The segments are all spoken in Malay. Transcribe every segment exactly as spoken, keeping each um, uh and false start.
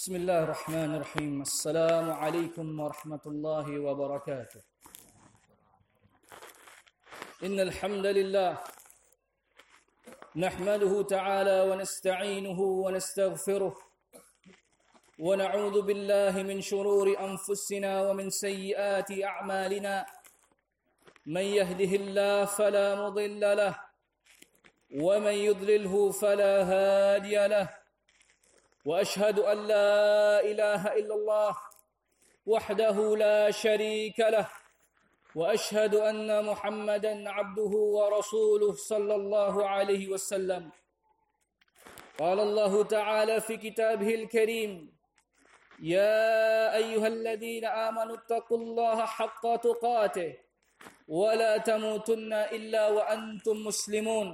بسم الله الرحمن الرحيم. السلام عليكم ورحمة الله وبركاته. إن الحمد لله نحمده تعالى ونستعينه ونستغفره ونعوذ بالله من شرور أنفسنا ومن سيئات أعمالنا. من يهده الله فلا مضل له ومن يضلله فلا هادي له. وأشهد أن لا إله إلا الله وحده لا شريك له وأشهد أن محمدا عبده ورسوله صلى الله عليه وسلم. قال الله تعالى في كتابه الكريم: يا أيها الذين آمنوا اتقوا الله حق تقاته ولا تموتن إلا وأنتم مسلمون.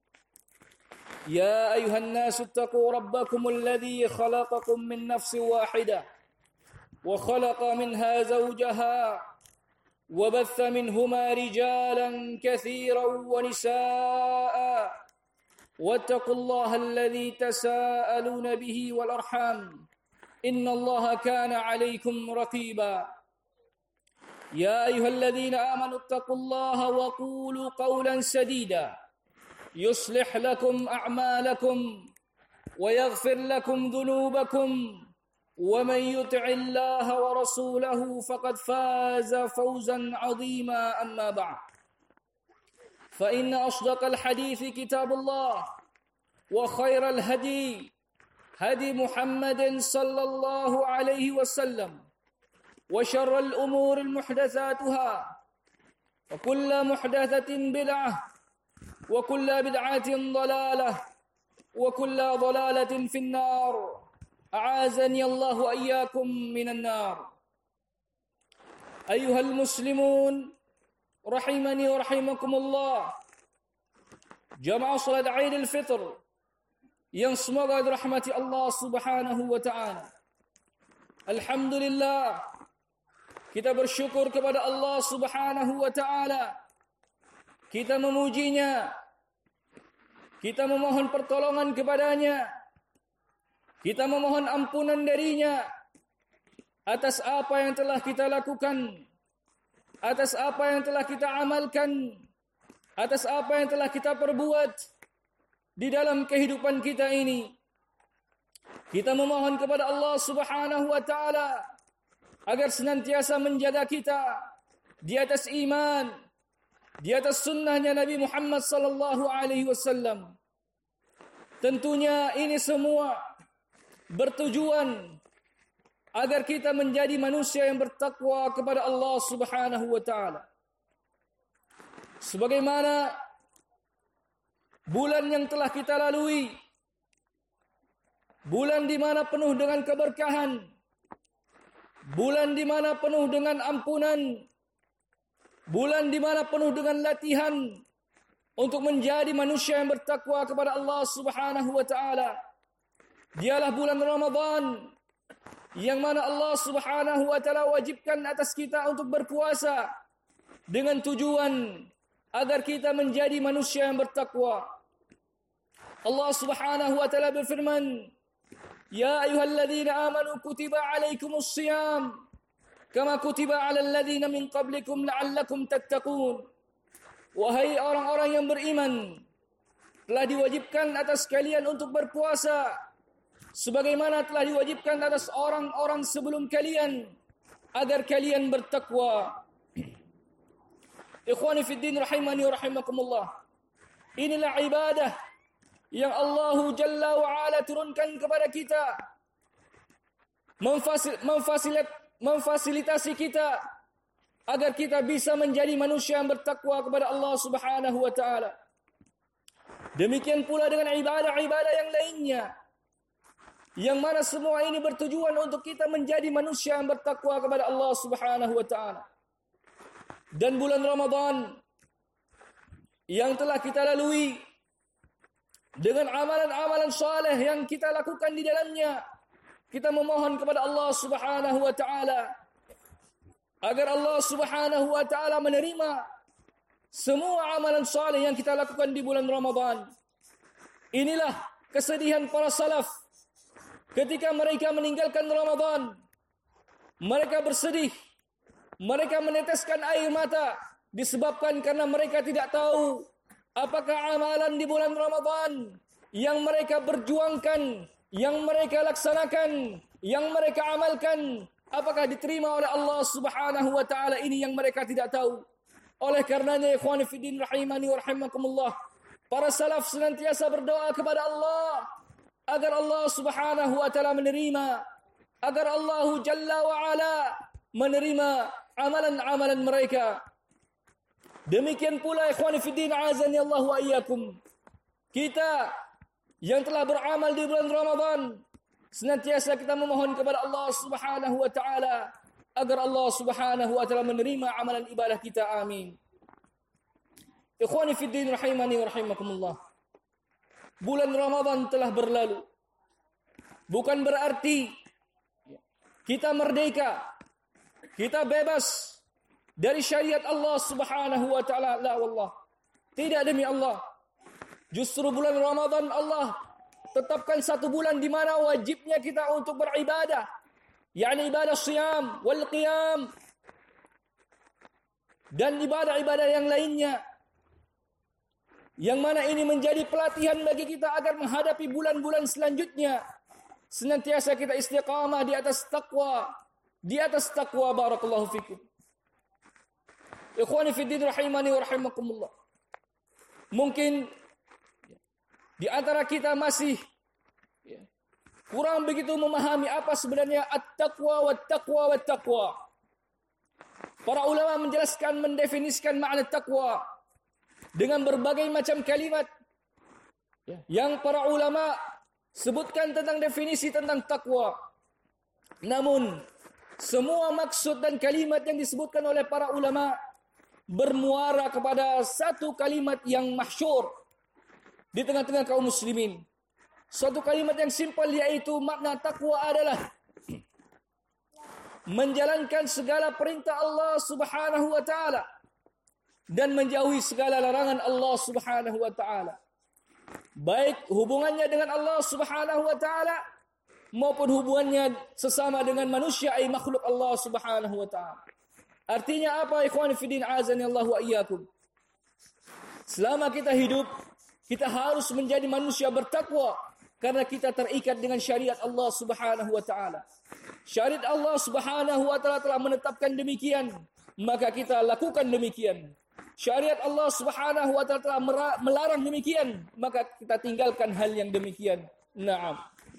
يا أيها الناس اتقوا ربكم الذي خلقكم من نفس واحدة وخلق منها زوجها وبث منهما رجالا كثيرا ونساء واتقوا الله الذي تساءلون به والأرحام إن الله كان عليكم رقيبا. يا أيها الذين آمنوا اتقوا الله وقولوا قولا سديدا يصلح لكم أعمالكم ويغفر لكم ذنوبكم ومن يطع الله ورسوله فقد فاز فوزا عظيما. أما بعد، فإن أصدق الحديث كتاب الله وخير الهدي هدي محمد صلى الله عليه وسلم وشر الأمور محدثاتها وكل محدثة بدعة وكل بدعة ضلالة وكل ضلالة في النار. أعاذني الله وإياكم من النار. أيها المسلمون رحمني ورحمكم الله. Jamaah salat Aidil Fitr yang semoga dirahmati Allah Subhanahu wa taala. Alhamdulillah, kita bersyukur kepada Allah Subhanahu wa taala. Kita memujinya, kita memohon pertolongan kepadanya, kita memohon ampunan darinya atas apa yang telah kita lakukan, atas apa yang telah kita amalkan, atas apa yang telah kita perbuat di dalam kehidupan kita ini. Kita memohon kepada Allah Subhanahu wa taala agar senantiasa menjaga kita di atas iman, di atas sunnahnya Nabi Muhammad sallallahu alaihi wasallam. Tentunya ini semua bertujuan agar kita menjadi manusia yang bertakwa kepada Allah Subhanahu wa taala. Sebagaimana bulan yang telah kita lalui, bulan di mana penuh dengan keberkahan, bulan di mana penuh dengan ampunan, bulan di mana penuh dengan latihan untuk menjadi manusia yang bertakwa kepada Allah Subhanahu wa taala. Dialah bulan Ramadan yang mana Allah Subhanahu wa taala wajibkan atas kita untuk berpuasa dengan tujuan agar kita menjadi manusia yang bertakwa. Allah Subhanahu wa taala berfirman: "Ya ayyuhalladzina amanu kutiba alaikumus shiyam kama kutiba 'alal ladzina min qablikum la'allakum tattaqun." Wahai orang-orang yang beriman, telah diwajibkan atas kalian untuk berpuasa sebagaimana telah diwajibkan atas orang-orang sebelum kalian agar kalian bertakwa. Ikhwani fid din rahimani wa rahimakumullah. Inilah ibadah yang Allah Jalla wa Ala turunkan kepada kita, memfasil, memfasilit, memfasilitasi kita agar kita bisa menjadi manusia yang bertakwa kepada Allah Subhanahu wa taala. Demikian pula dengan ibadah-ibadah yang lainnya, yang mana semua ini bertujuan untuk kita menjadi manusia yang bertakwa kepada Allah Subhanahu wa taala. Dan bulan Ramadan yang telah kita lalui dengan amalan-amalan saleh yang kita lakukan di dalamnya, kita memohon kepada Allah Subhanahu wa taala agar Allah Subhanahu wa taala menerima semua amalan saleh yang kita lakukan di bulan Ramadan. Inilah kesedihan para salaf ketika mereka meninggalkan Ramadan, mereka bersedih, mereka meneteskan air mata disebabkan karena mereka tidak tahu apakah amalan di bulan Ramadan yang mereka berjuangkan, yang mereka laksanakan, yang mereka amalkan, apakah diterima oleh Allah Subhanahu wa taala. Ini yang mereka tidak tahu. Oleh karenanya ikhwani fiddin rahimani wa rahimakumullah, para salaf senantiasa berdoa kepada Allah agar Allah Subhanahu wa taala menerima, agar Allah Jalla wa ala menerima amalan-amalan mereka. Demikian pula ikhwani fiddin azani Allah wa iyyakum, kita yang telah beramal di bulan Ramadan, senantiasa kita memohon kepada Allah Subhanahu wa taala agar Allah Subhanahu wa taala menerima amalan ibadah kita. Amin. Ikhwani fiddin rahimani wa rahimakumullah, bulan Ramadan telah berlalu. Bukan berarti kita merdeka, kita bebas dari syariat Allah Subhanahu wa taala. La wallah. Tidak, demi Allah. Justru bulan Ramadan Allah tetapkan satu bulan di mana wajibnya kita untuk beribadah, yakni ibadah siyam wal qiyam dan ibadah-ibadah yang lainnya, yang mana ini menjadi pelatihan bagi kita agar menghadapi bulan-bulan selanjutnya senantiasa kita istiqamah di atas takwa, di atas takwa. Barakallahu fikum. Ikhwani fiddin rahimani wa rahimakumullah, mungkin di antara kita masih kurang begitu memahami apa sebenarnya at-taqwa wa taqwa wa taqwa. Para ulama menjelaskan, mendefinisikan makna taqwa dengan berbagai macam kalimat yang para ulama sebutkan tentang definisi tentang taqwa. Namun semua maksud dan kalimat yang disebutkan oleh para ulama bermuara kepada satu kalimat yang masyhur di tengah-tengah kaum muslimin. Suatu kalimat yang simpel, yaitu makna takwa adalah menjalankan segala perintah Allah Subhanahu wa taala dan menjauhi segala larangan Allah Subhanahu wa taala. Baik hubungannya dengan Allah Subhanahu wa taala maupun hubungannya sesama dengan manusia, ai makhluk Allah Subhanahu wa taala. Artinya apa ikhwan fillah azani Allah wa iyyakum? Selama kita hidup, kita harus menjadi manusia bertakwa karena kita terikat dengan syariat Allah Subhanahu wa taala. Syariat Allah Subhanahu wa taala telah menetapkan demikian, maka kita lakukan demikian. Syariat Allah Subhanahu wa taala telah melarang demikian, maka kita tinggalkan hal yang demikian. Naam.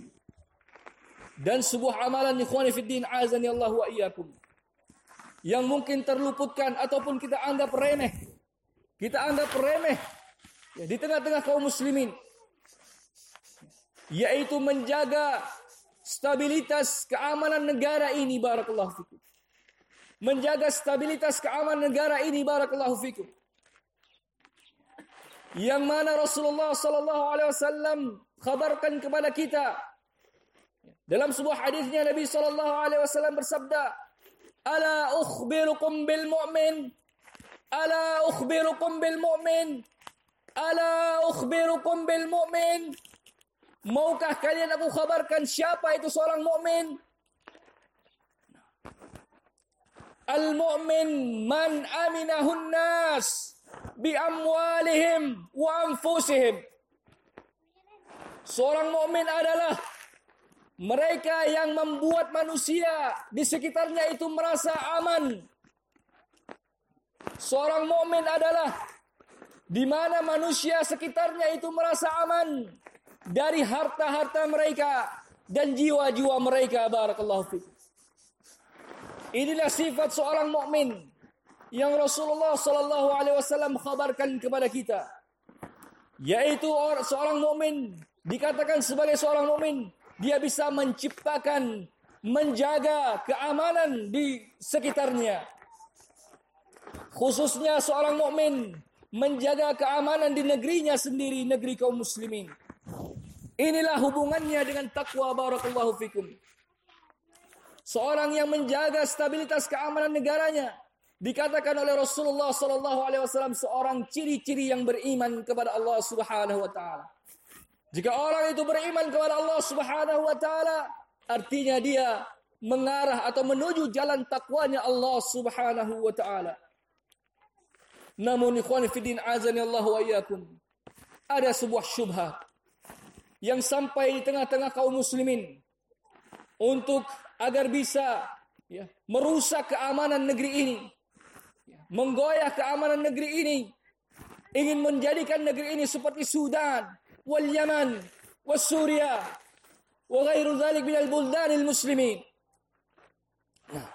Dan sebuah amalan ikhwani fiddin azani Allah wa iyyakum yang mungkin terluputkan ataupun kita anggap remeh. Kita anggap remeh ya, di tengah-tengah kaum muslimin, yaitu menjaga stabilitas keamanan negara ini. Barakallahu fikum. Menjaga stabilitas keamanan negara ini. Barakallahu fikum. Yang mana Rasulullah sallallahu alaihi wasallam khabarkan kepada kita dalam sebuah hadisnya, Nabi sallallahu alaihi wasallam bersabda, "Ala ukhbirukum bil mu'min? Ala ukhbirukum bil mu'min? Ala ukhbirukum bil mu'min?" Maukah kalian aku khabarkan siapa itu seorang mukmin? Al-mu'min man aminahun nas bi amwalihim wa anfusihim. Seorang mukmin adalah mereka yang membuat manusia di sekitarnya itu merasa aman. Seorang mukmin adalah di mana manusia sekitarnya itu merasa aman dari harta-harta mereka dan jiwa-jiwa mereka. Barakallahu fiik. Inilah sifat seorang mukmin yang Rasulullah sallallahu alaihi wasallam khabarkan kepada kita, yaitu seorang mukmin dikatakan sebagai seorang mukmin, dia bisa menciptakan, menjaga keamanan di sekitarnya. Khususnya seorang mukmin menjaga keamanan di negerinya sendiri, negeri kaum muslimin. Inilah hubungannya dengan takwa. Barakallahu fikum. Seorang yang menjaga stabilitas keamanan negaranya dikatakan oleh Rasulullah sallallahu alaihi wasallam seorang ciri-ciri yang beriman kepada Allah Subhanahu wa taala. Jika orang itu beriman kepada Allah Subhanahu wa taala, artinya dia mengarah atau menuju jalan takwanya Allah Subhanahu wa taala. Namun ikhwan fillah azani Allah wa iyyakum, ada sebuah syubhat yang sampai di tengah-tengah kaum muslimin untuk agar bisa ya, merusak keamanan negeri ini, ya, menggoyah keamanan negeri ini, ingin menjadikan negeri ini seperti Sudan, wal Yaman, was Suria, wa ghairu dzalik minal buldanil muslimin. Nah,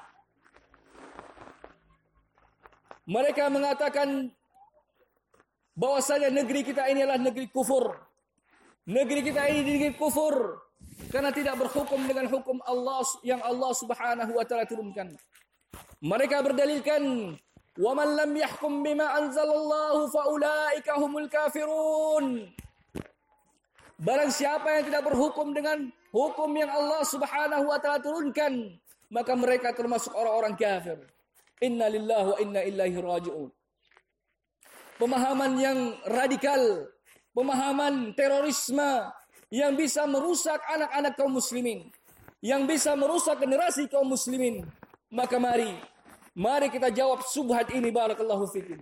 mereka mengatakan bahwasanya negeri kita ini adalah negeri kufur. Negeri kita ini negeri kufur karena tidak berhukum dengan hukum Allah yang Allah Subhanahu wa taala turunkan. Mereka berdalilkan, "Wa man lam yahkum bima anzalallahu fa ulaika humul kafirun." Barang siapa yang tidak berhukum dengan hukum yang Allah Subhanahu wa taala turunkan, maka mereka termasuk orang-orang kafir. Inna lillahi wa inna ilaihi raji'un. Pemahaman yang radikal, pemahaman terorisme yang bisa merusak anak-anak kaum muslimin, yang bisa merusak generasi kaum muslimin. Maka mari, mari kita jawab subhat ini, barakallahu fikum.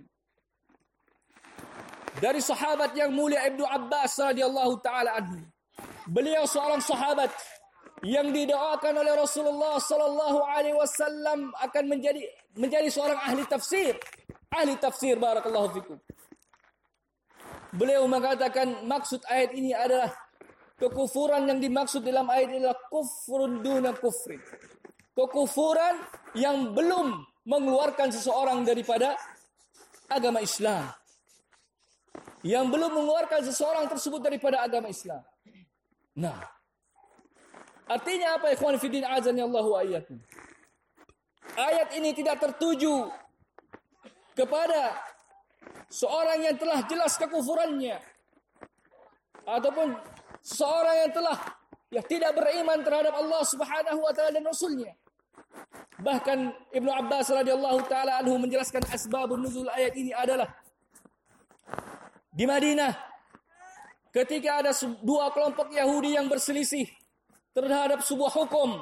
Dari sahabat yang mulia Ibnu Abbas radhiyallahu taala anhu. Beliau seorang sahabat yang didoakan oleh Rasulullah sallallahu alaihi wasallam akan menjadi menjadi seorang ahli tafsir. Ahli tafsir, barakallahu fikum. Beliau mengatakan maksud ayat ini adalah kekufuran yang dimaksud dalam ayat ini adalah kufrun duna kufrin. Kekufuran yang belum mengeluarkan seseorang daripada agama Islam. Yang belum mengeluarkan seseorang tersebut daripada agama Islam. Nah, artinya apa, ikhwan fiddin azani Allahu wa iyyakum? Ayat ini tidak tertuju kepada seorang yang telah jelas kekufurannya, ataupun seorang yang telah ya tidak beriman terhadap Allah Subhanahu wa taala dan Rasulnya. Bahkan Ibnu Abbas radhiyallahu taala anhu menjelaskan asbabun nuzul ayat ini adalah di Madinah ketika ada dua kelompok Yahudi yang berselisih terhadap sebuah hukum.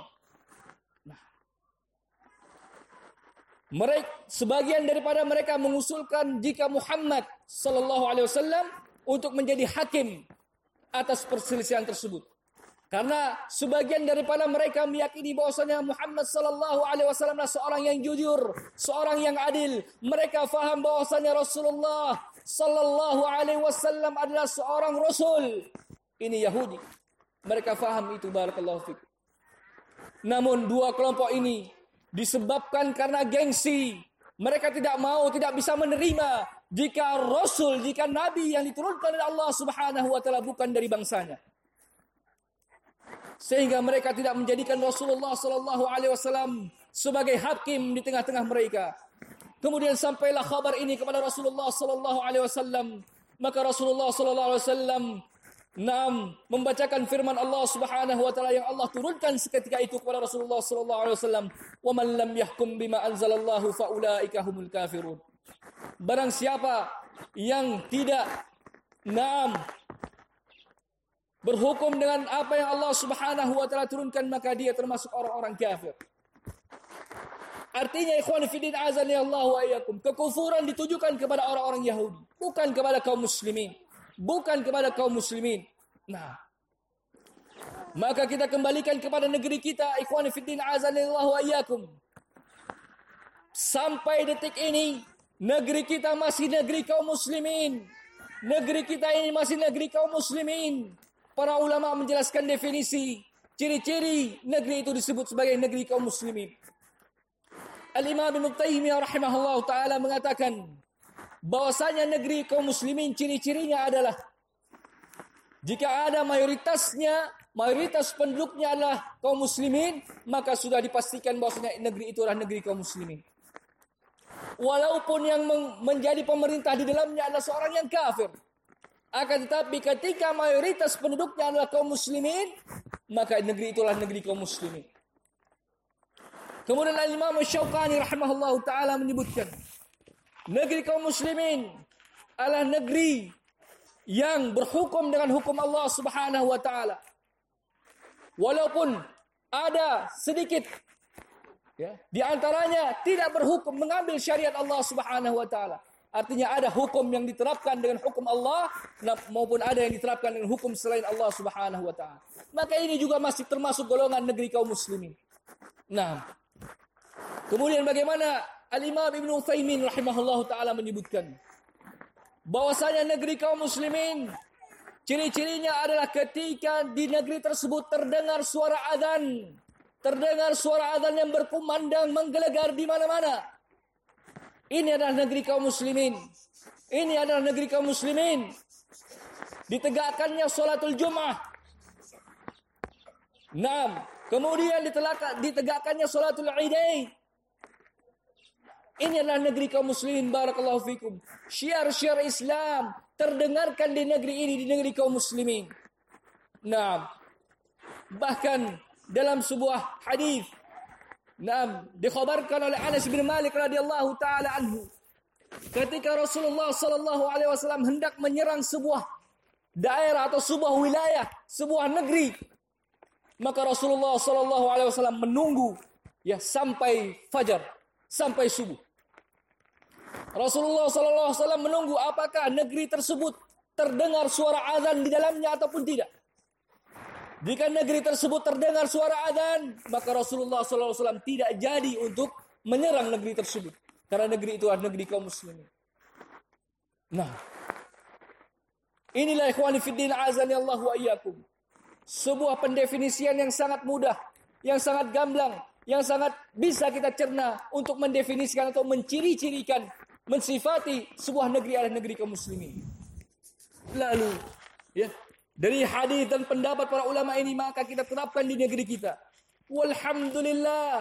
Mereka, sebagian daripada mereka mengusulkan jika Muhammad sallallahu alaihi wasallam untuk menjadi hakim atas perselisihan tersebut. Karena sebagian daripada mereka meyakini bahwasanya Muhammad sallallahu alaihi wasallam adalah seorang yang jujur, seorang yang adil. Mereka faham bahwasanya Rasulullah sallallahu alaihi wasallam adalah seorang rasul. Ini Yahudi. Mereka faham itu, barakallahu fikum. Namun dua kelompok ini disebabkan karena gengsi, mereka tidak mau, tidak bisa menerima jika Rasul, jika Nabi yang diturunkan oleh Allah Subhanahu wa taala bukan dari bangsanya. Sehingga mereka tidak menjadikan Rasulullah sallallahu alaihi wasallam sebagai hakim di tengah-tengah mereka. Kemudian sampailah kabar ini kepada Rasulullah sallallahu alaihi wasallam, maka Rasulullah sallallahu alaihi wasallam Naam membacakan firman Allah Subhanahu wa taala yang Allah turunkan seketika itu kepada Rasulullah sallallahu alaihi wasallam, "Wa man lam yahkum bima anzalallahu fa ulaika humul kafirun." Barang siapa yang tidak naam berhukum dengan apa yang Allah Subhanahu wa taala turunkan, maka dia termasuk orang-orang kafir. Artinya ikhwan fillah azani Allah wa iyyakum, kekufuran ditujukan kepada orang-orang Yahudi, bukan kepada kaum muslimin. Bukan kepada kaum muslimin. Nah, maka kita kembalikan kepada negeri kita, ikhwan fillah azanillahu wa iyyakum. Sampai detik ini, negeri kita masih negeri kaum muslimin. Negeri kita ini masih negeri kaum muslimin. Para ulama menjelaskan definisi, ciri-ciri negeri itu disebut sebagai negeri kaum muslimin. Al-Imam Ibnu Taimiyah rahimahullah taala mengatakan bahwasanya negeri kaum muslimin ciri-cirinya adalah jika ada mayoritasnya, mayoritas penduduknya adalah kaum muslimin, maka sudah dipastikan bahwasanya negeri itu adalah negeri kaum muslimin. Walaupun yang menjadi pemerintah di dalamnya adalah seorang yang kafir, akan tetapi ketika mayoritas penduduknya adalah kaum muslimin, maka negeri itulah negeri kaum muslimin. Kemudian Al-Imam Syaukani rahimahullahu taala menyebutkan negeri kaum muslimin adalah negeri yang berhukum dengan hukum Allah Subhanahu wa taala. Walaupun ada sedikit ya, di antaranya tidak berhukum mengambil syariat Allah Subhanahu wa taala. Artinya ada hukum yang diterapkan dengan hukum Allah maupun ada yang diterapkan dengan hukum selain Allah Subhanahu wa taala. Maka ini juga masih termasuk golongan negeri kaum muslimin. Nah, kemudian bagaimana Al-Imam Ibn Utsaimin rahimahullahu taala menyebutkan bahwasanya negeri kaum muslimin ciri-cirinya adalah ketika di negeri tersebut terdengar suara azan, terdengar suara azan yang berkumandang menggelegar di mana-mana. Ini adalah negeri kaum muslimin. Ini adalah negeri kaum muslimin. Ditegakkannya salatul Jumat. Naam, kemudian ditegakkannya salatul Idain. Ini adalah negeri kaum muslimin, barakallahu fikum. Syiar-syiar Islam terdengarkan di negeri ini, di negeri kaum muslimin. Naam. Bahkan dalam sebuah hadis, naam, dikhabarkan oleh Anas bin Malik radhiyallahu taala anhu, ketika Rasulullah sallallahu alaihi wasallam hendak menyerang sebuah daerah atau sebuah wilayah, sebuah negeri, maka Rasulullah sallallahu alaihi wasallam menunggu ya sampai fajar, sampai subuh. Rasulullah sallallahu alaihi wasallam menunggu apakah negeri tersebut terdengar suara azan di dalamnya ataupun tidak. Jika negeri tersebut terdengar suara azan, maka Rasulullah sallallahu alaihi wasallam tidak jadi untuk menyerang negeri tersebut, karena negeri itu adalah negeri kaum muslimin. Nah, inilah ikhwani fiddin azani Allah wa iyyakum, sebuah pendefinisian yang sangat mudah, yang sangat gamblang, yang sangat bisa kita cerna untuk mendefinisikan atau menciri-cirikan, mensifati sebuah negeri adalah negeri kaum muslimin. Lalu, ya, dari hadis dan pendapat para ulama ini maka kita terapkan di negeri kita. Walhamdulillah.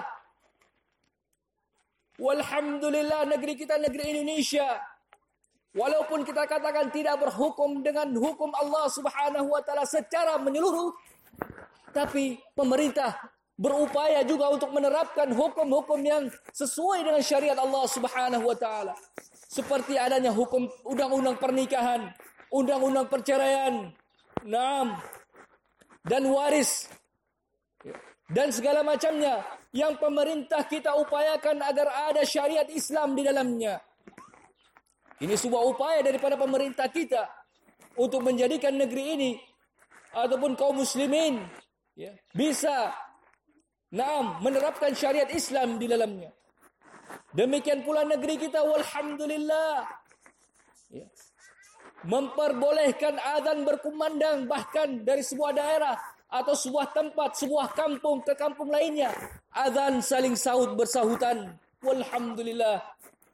Walhamdulillah, negeri kita negeri Indonesia. Walaupun kita katakan tidak berhukum dengan hukum Allah Subhanahu wa taala secara menyeluruh, tapi pemerintah berupaya juga untuk menerapkan hukum-hukum yang sesuai dengan syariat Allah Subhanahu wa taala. Seperti adanya hukum undang-undang pernikahan, undang-undang perceraian, naam, dan waris, dan segala macamnya yang pemerintah kita upayakan agar ada syariat Islam di dalamnya. Ini sebuah upaya daripada pemerintah kita untuk menjadikan negeri ini ataupun kaum muslimin ya, bisa naam menerapkan syariat Islam di dalamnya. Demikian pula negeri kita, walhamdulillah, ya, memperbolehkan azan berkumandang bahkan dari sebuah daerah atau sebuah tempat, sebuah kampung ke kampung lainnya. Azan saling sahut bersahutan. Walhamdulillah.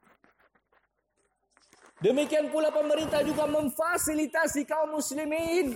Demikian pula pemerintah juga memfasilitasi kaum muslimin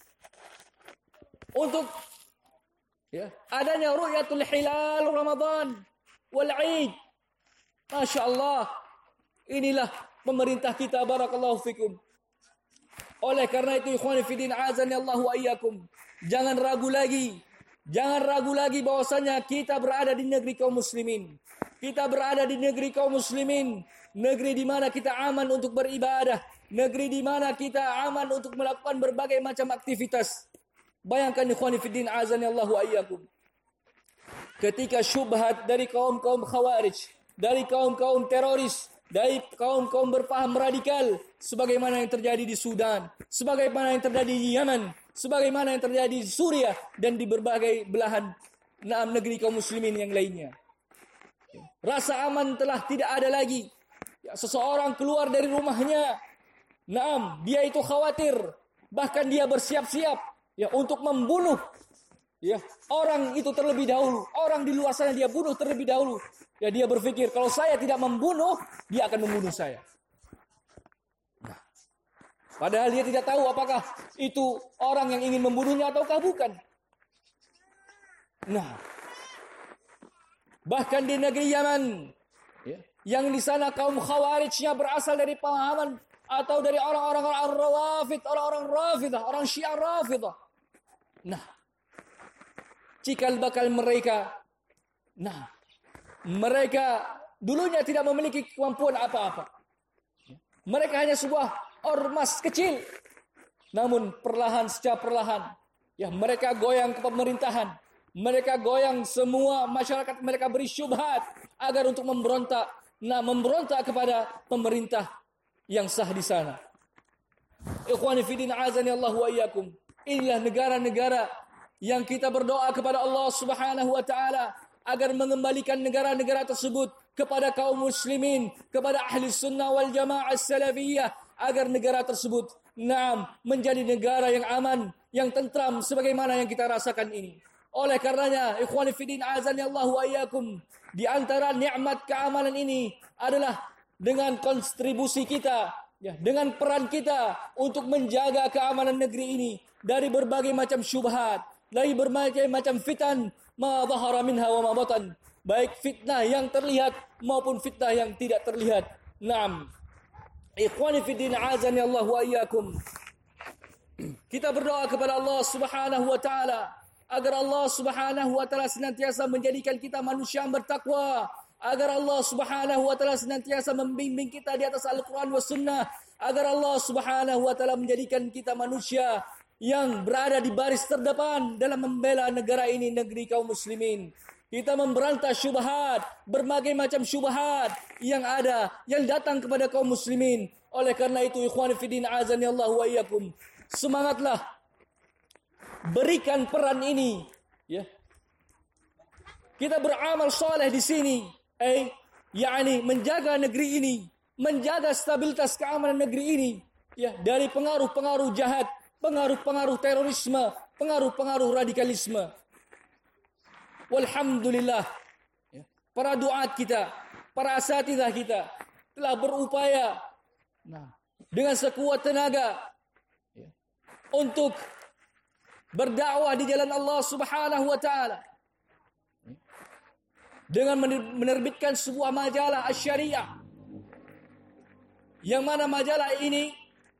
untuk ya, adanya ru'yatul hilal Ramadan wal Eid. Masya Allah. Inilah pemerintah kita, barakallahu fikum. Oleh karena itu ikhwani fiddin azani Allah wa iyyakum, jangan ragu lagi, jangan ragu lagi bahwasanya kita berada di negeri kaum muslimin. Kita berada di negeri kaum muslimin, negeri di mana kita aman untuk beribadah, negeri di mana kita aman untuk melakukan berbagai macam aktivitas. Bayangkan ikhwani fiddin azani Allah wa iyyakum, ketika syubhat dari kaum-kaum khawarij, dari kaum-kaum teroris, dari kaum-kaum berpaham radikal, sebagaimana yang terjadi di Sudan, sebagaimana yang terjadi di Yaman, sebagaimana yang terjadi di Suriah, dan di berbagai belahan enam negeri kaum muslimin yang lainnya. Rasa aman telah tidak ada lagi. Ya, seseorang keluar dari rumahnya, naam, dia itu khawatir, bahkan dia bersiap-siap ya untuk membunuh ya orang itu terlebih dahulu. Orang di luar sana dia bunuh terlebih dahulu. Ya, dia berpikir kalau saya tidak membunuh, dia akan membunuh saya. Nah, padahal dia tidak tahu apakah itu orang yang ingin membunuhnya ataukah bukan. Nah, bahkan di negeri Yaman, ya, yang di sana kaum khawarijnya berasal dari pemahaman atau dari orang-orang Ar-Rawafid, orang-orang Rafidah, orang Syiah Rafidah. Nah, cikal bakal mereka, nah, mereka dulunya tidak memiliki kemampuan apa-apa. Mereka hanya sebuah ormas kecil Namun perlahan secara perlahan, ya mereka goyang ke pemerintahan. Mereka goyang semua masyarakat, mereka beri syubhat agar untuk memberontak, nah memberontak kepada pemerintah yang sah di sana. Ikhwani fillah azani Allah wa iyyakum. Inilah negara-negara yang kita berdoa kepada Allah Subhanahu wa taala agar mengembalikan negara-negara tersebut kepada kaum muslimin, kepada ahli sunnah wal jamaah salafiyah, agar negara tersebut naam menjadi negara yang aman, yang tentram sebagaimana yang kita rasakan ini. Oleh karenanya, ikhwani fillah azani Allah wa iyyakum, di antara nikmat keamanan ini adalah dengan kontribusi kita, ya, dengan peran kita untuk menjaga keamanan negeri ini dari berbagai macam syubhat, dari berbagai macam fitan, ma dhahara minha wa ma batan, baik fitnah yang terlihat maupun fitnah yang tidak terlihat. Naam. Ikhwani fillah azani Allah wa iyyakum. Kita berdoa kepada Allah Subhanahu wa taala agar Allah Subhanahu wa taala senantiasa menjadikan kita manusia yang bertakwa, agar Allah Subhanahu wa taala senantiasa membimbing kita di atas Al-Qur'an was sunnah, agar Allah Subhanahu wa taala menjadikan kita manusia yang berada di baris terdepan dalam membela negara ini, negeri kaum muslimin. Kita memberantas syubhat, berbagai macam syubhat yang ada, yang datang kepada kaum muslimin. Oleh karena itu, ikhwani fillah azani Allah wa iyyakum, semangatlah, berikan peran ini, ya. Kita beramal soleh di sini, eh, yakni menjaga negeri ini, menjaga stabilitas keamanan negeri ini, ya, dari pengaruh-pengaruh jahat, pengaruh-pengaruh terorisme, pengaruh-pengaruh radikalisme. Walhamdulillah, ya, para duat kita, para asatidzah kita telah berupaya, nah, dengan sekuat tenaga, ya, untuk berdakwah di jalan Allah Subhanahu wa taala, dengan menerbitkan sebuah majalah asy-syariah, yang mana majalah ini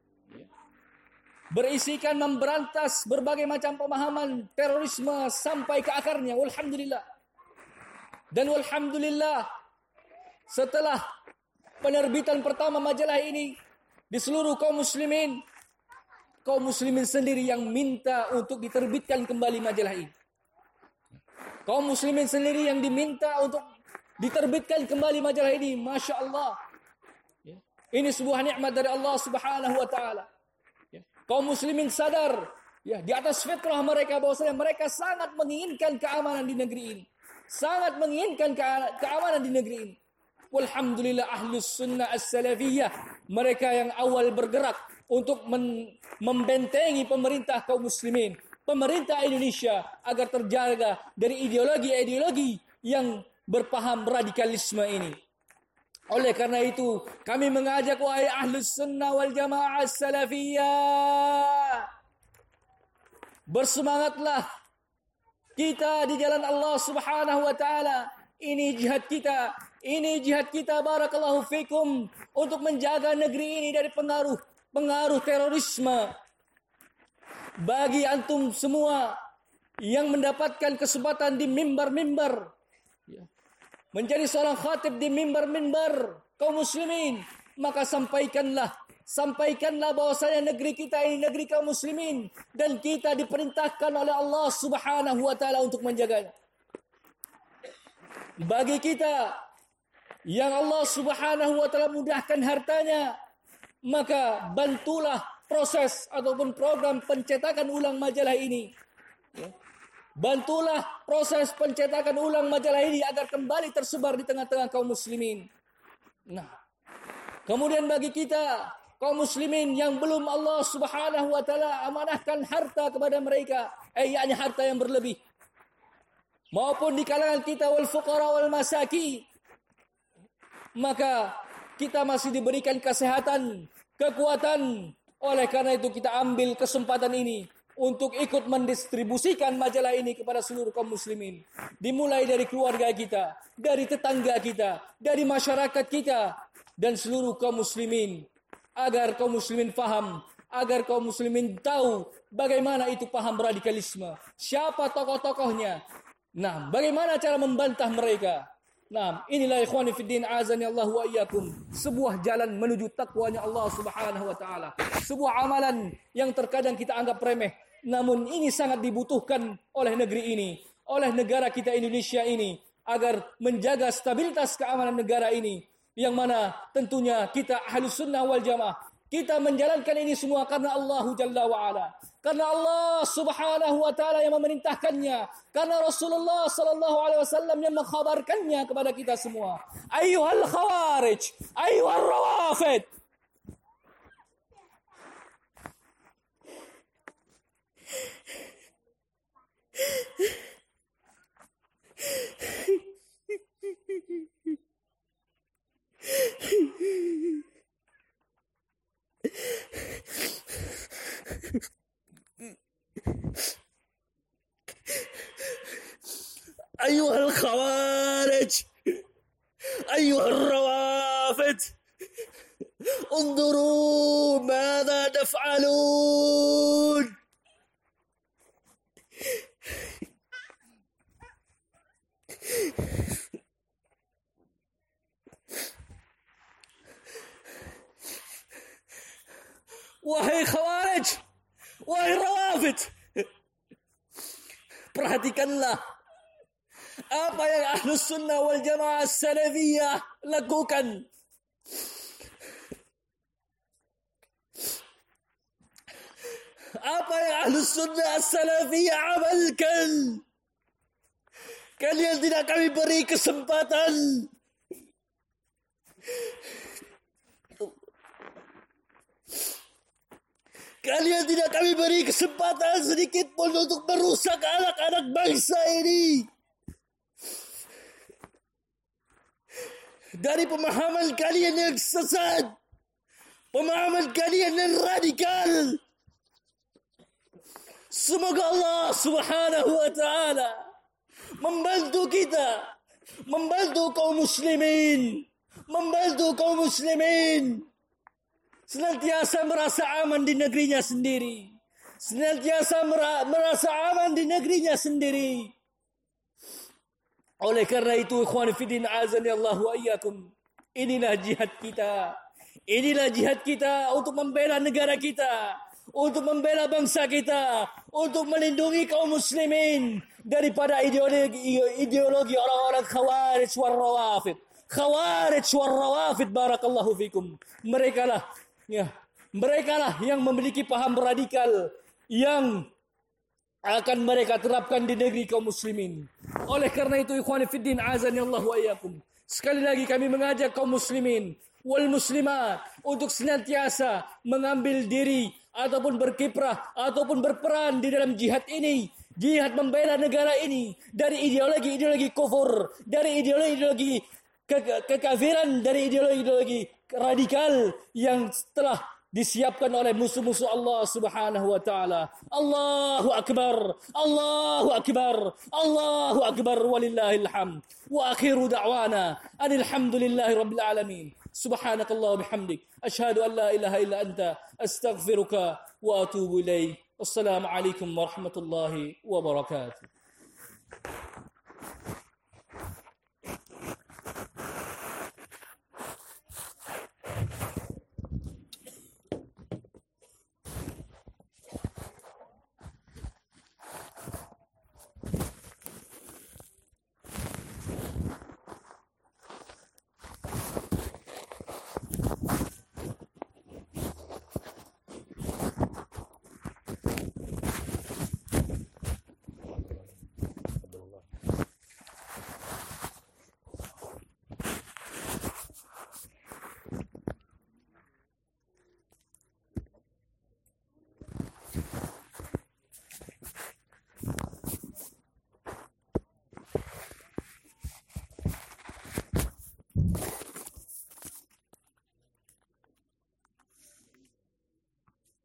berisikan memberantas berbagai macam pemahaman terorisme sampai ke akarnya. Walhamdulillah. Dan walhamdulillah, setelah penerbitan pertama majalah ini di seluruh kaum muslimin, kaum muslimin sendiri yang minta untuk diterbitkan kembali majalah ini. Kaum muslimin sendiri yang diminta untuk diterbitkan kembali majalah ini. Masya Allah. Ini sebuah nikmat dari Allah Subhanahu wa taala. Kaum muslimin sadar, ya, di atas fitrah mereka bahwasanya mereka sangat menginginkan keamanan di negeri ini. Sangat menginginkan ke- keamanan di negeri ini. Walhamdulillah ahlus sunnah as-salafiyah, mereka yang awal bergerak untuk men- membentengi pemerintah kaum muslimin, pemerintah Indonesia, agar terjaga dari ideologi-ideologi yang berpaham radikalisme ini. Oleh karena itu, kami mengajak wahai ahlus sunnah wal jamaah salafiyah, bersemangatlah kita di jalan Allah Subhanahu wa taala. Ini jihad kita, ini jihad kita, barakallahu fikum, untuk menjaga negeri ini dari pengaruh pengaruh terorisme. Bagi antum semua yang mendapatkan kesempatan di mimbar-mimbar, ya, menjadi seorang khatib di mimbar-mimbar kaum muslimin, maka sampaikanlah, sampaikanlah bahwasanya negeri kita ini negeri kaum muslimin dan kita diperintahkan oleh Allah Subhanahu wa taala untuk menjaganya. Bagi kita yang Allah Subhanahu wa taala mudahkan hartanya, maka bantulah proses ataupun program pencetakan ulang majalah ini. Ya. Bantulah proses pencetakan ulang majalah ini agar kembali tersebar di tengah-tengah kaum muslimin. Nah, kemudian bagi kita kaum muslimin yang belum Allah Subhanahu wa taala amanahkan harta kepada mereka, eh yakni harta yang berlebih, maupun di kalangan kita wal fuqara wal masaki, maka kita masih diberikan kesehatan, kekuatan. Oleh karena itu kita ambil kesempatan ini untuk ikut mendistribusikan majalah ini kepada seluruh kaum muslimin. Dimulai dari keluarga kita, dari tetangga kita, dari masyarakat kita, dan seluruh kaum muslimin. Agar kaum muslimin faham, agar kaum muslimin tahu bagaimana itu paham radikalisme. Siapa tokoh-tokohnya. Nah, bagaimana cara membantah mereka. Nah, inilah ikhwani fiddin azani Allah wa iyyakum, sebuah jalan menuju takwanya Allah Subhanahu wa taala. Sebuah amalan yang terkadang kita anggap remeh, namun ini sangat dibutuhkan oleh negeri ini, oleh negara kita Indonesia ini, agar menjaga stabilitas keamanan negara ini, yang mana tentunya kita Ahlus Sunnah wal Jamaah, kita menjalankan ini semua karena Allah Jalla wa Ala, karena Allah Subhanahu wa taala yang memerintahkannya, karena Rasulullah sallallahu alaihi wasallam yang mengkhabarkannya kepada kita semua. Ayyuhal khawarij, ayyuhar rawafid, أيها الخوارج، أيها الروافد، انظروا ماذا تفعلون. Wahai khawarij, wahai rawafid, perhatikanlah apa yang Ahlus Sunnah wal Jamaah Salafiyah lakukan. Apa yang Ahlus Sunnah Salafiyah amalkan. Kalian tidak kami beri kesempatan. Kalian tidak kami beri kesempatan sedikit pun untuk merusak anak-anak bangsa ini. Dari pemahaman kalian yang sesat, pemahaman kalian yang radikal. Semoga Allah Subhanahu wa taala membantu kita, membantu kaum muslimin, membantu kaum muslimin senantiasa merasa aman di negerinya sendiri, senantiasa merasa aman di negerinya sendiri. Oleh karena itu, ikhwan fillah azani Allah wa iyyakum, inilah jihad kita. Inilah jihad kita untuk membela negara kita, untuk membela bangsa kita, untuk melindungi kaum muslimin daripada ideologi ideologi orang-orang khawarij wal rawafid. Khawarij wal rawafid, barakallahu fikum. Mereka lah ya, mereka lah yang memiliki paham radikal yang akan mereka terapkan di negeri kaum muslimin. Oleh karena itu, ikhwani fiddin azani Allah wa iyyakum, sekali lagi kami mengajak kaum muslimin wal muslimat untuk senantiasa mengambil diri ataupun berkiprah ataupun berperan di dalam jihad ini, jihad membela negara ini dari ideologi-ideologi kufur, dari ideologi-ideologi ke- kekafiran, dari ideologi-ideologi radikal yang telah disiapkan oleh musuh-musuh Allah Subhanahu wa taala. Allahu akbar, Allahu akbar, Allahu akbar, walillahil hamd. Wa akhiru da'wana anil hamdulillahi rabbil alamin. Subhanakallah bihamdik, asyhadu an la ilaha illa anta, astaghfiruka wa atubu ilaik. Wassalamu alaikum warahmatullahi wabarakatuh.